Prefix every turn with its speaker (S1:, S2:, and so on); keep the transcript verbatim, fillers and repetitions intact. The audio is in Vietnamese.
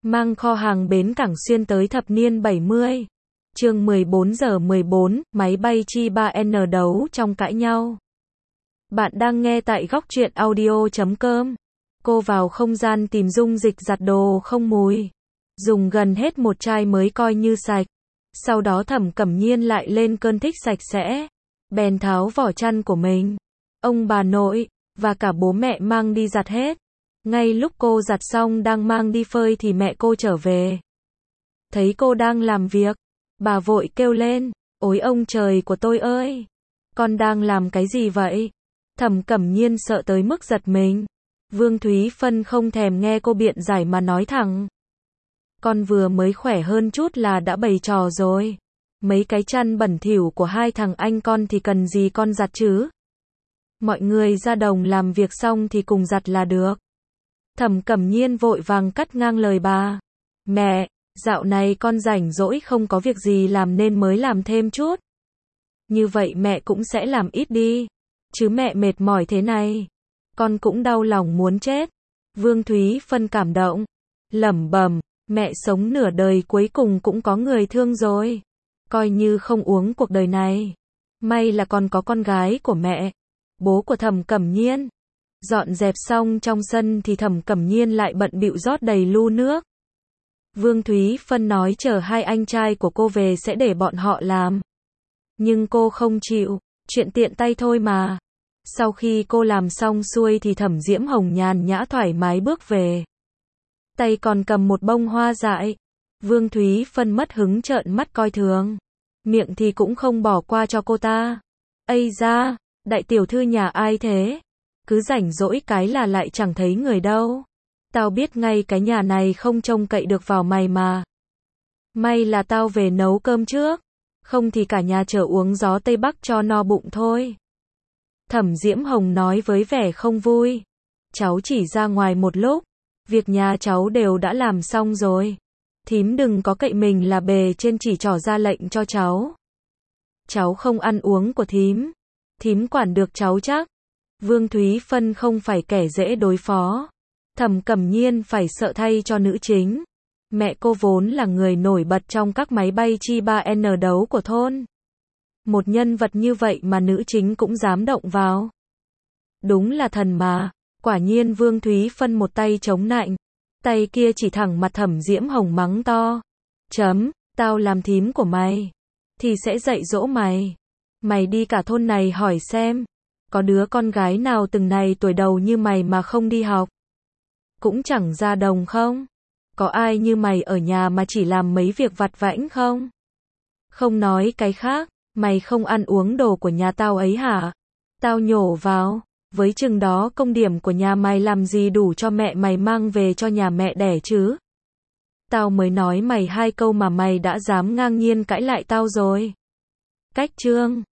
S1: Mang kho hàng bến cảng xuyên tới thập niên bảy mươi. Chương mười bốn giờ mười bốn, máy bay chi ba N đấu trong cãi nhau. Bạn đang nghe tại góc truyện audio chấm com. Cô vào không gian tìm dung dịch giặt đồ không mùi. Dùng gần hết một chai mới coi như sạch. Sau đó Thẩm Cẩm Nhiên lại lên cơn thích sạch sẽ. Bèn tháo vỏ chăn của mình. Ông bà nội, và cả bố mẹ mang đi giặt hết. Ngay lúc cô giặt xong đang mang đi phơi thì mẹ cô trở về. Thấy cô đang làm việc, bà vội kêu lên, ôi ông trời của tôi ơi! Con đang làm cái gì vậy? Thẩm Cẩm Nhiên sợ tới mức giật mình. Vương Thúy Phân không thèm nghe cô biện giải mà nói thẳng. Con vừa mới khỏe hơn chút là đã bày trò rồi. Mấy cái chăn bẩn thỉu của hai thằng anh con thì cần gì con giặt chứ? Mọi người ra đồng làm việc xong thì cùng giặt là được. Thẩm Cẩm Nhiên vội vàng cắt ngang lời bà. Mẹ, dạo này con rảnh rỗi không có việc gì làm nên mới làm thêm chút. Như vậy mẹ cũng sẽ làm ít đi. Chứ mẹ mệt mỏi thế này, con cũng đau lòng muốn chết. Vương Thúy Phân cảm động, lẩm bẩm, mẹ sống nửa đời cuối cùng cũng có người thương rồi. Coi như không uống cuộc đời này. May là còn có con gái của mẹ, bố của Thẩm Cẩm Nhiên. Dọn dẹp xong trong sân thì Thẩm Cẩm Nhiên lại bận bịu rót đầy lu nước. Vương Thúy Phân nói chờ hai anh trai của cô về sẽ để bọn họ làm. Nhưng cô không chịu, chuyện tiện tay thôi mà. Sau khi cô làm xong xuôi thì Thẩm Diễm Hồng nhàn nhã thoải mái bước về. Tay còn cầm một bông hoa dại. Vương Thúy Phân mất hứng trợn mắt coi thường. Miệng thì cũng không bỏ qua cho cô ta. Ây da, đại tiểu thư nhà ai thế? Cứ rảnh rỗi cái là lại chẳng thấy người đâu. Tao biết ngay cái nhà này không trông cậy được vào mày mà. May là tao về nấu cơm trước. Không thì cả nhà chờ uống gió Tây Bắc cho no bụng thôi. Thẩm Diễm Hồng nói với vẻ không vui. Cháu chỉ ra ngoài một lúc. Việc nhà cháu đều đã làm xong rồi. Thím đừng có cậy mình là bề trên chỉ trỏ ra lệnh cho cháu. Cháu không ăn uống của thím. Thím quản được cháu chắc. Vương Thúy Phân không phải kẻ dễ đối phó. Thẩm Cẩm Nhiên phải sợ thay cho nữ chính. Mẹ cô vốn là người nổi bật trong các máy bay chi ba N đấu của thôn. Một nhân vật như vậy mà nữ chính cũng dám động vào. Đúng là thần mà. Quả nhiên Vương Thúy Phân một tay chống nạnh. Tay kia chỉ thẳng mặt Thẩm Diễm Hồng mắng to. Chấm, tao làm thím của mày. Thì sẽ dạy dỗ mày. Mày đi cả thôn này hỏi xem. Có đứa con gái nào từng này tuổi đầu như mày mà không đi học? Cũng chẳng ra đồng không? Có ai như mày ở nhà mà chỉ làm mấy việc vặt vãnh không? Không nói cái khác, mày không ăn uống đồ của nhà tao ấy hả? Tao nhổ vào, với chừng đó công điểm của nhà mày làm gì đủ cho mẹ mày mang về cho nhà mẹ đẻ chứ? Tao mới nói mày hai câu mà mày đã dám ngang nhiên cãi lại tao rồi. Cách chương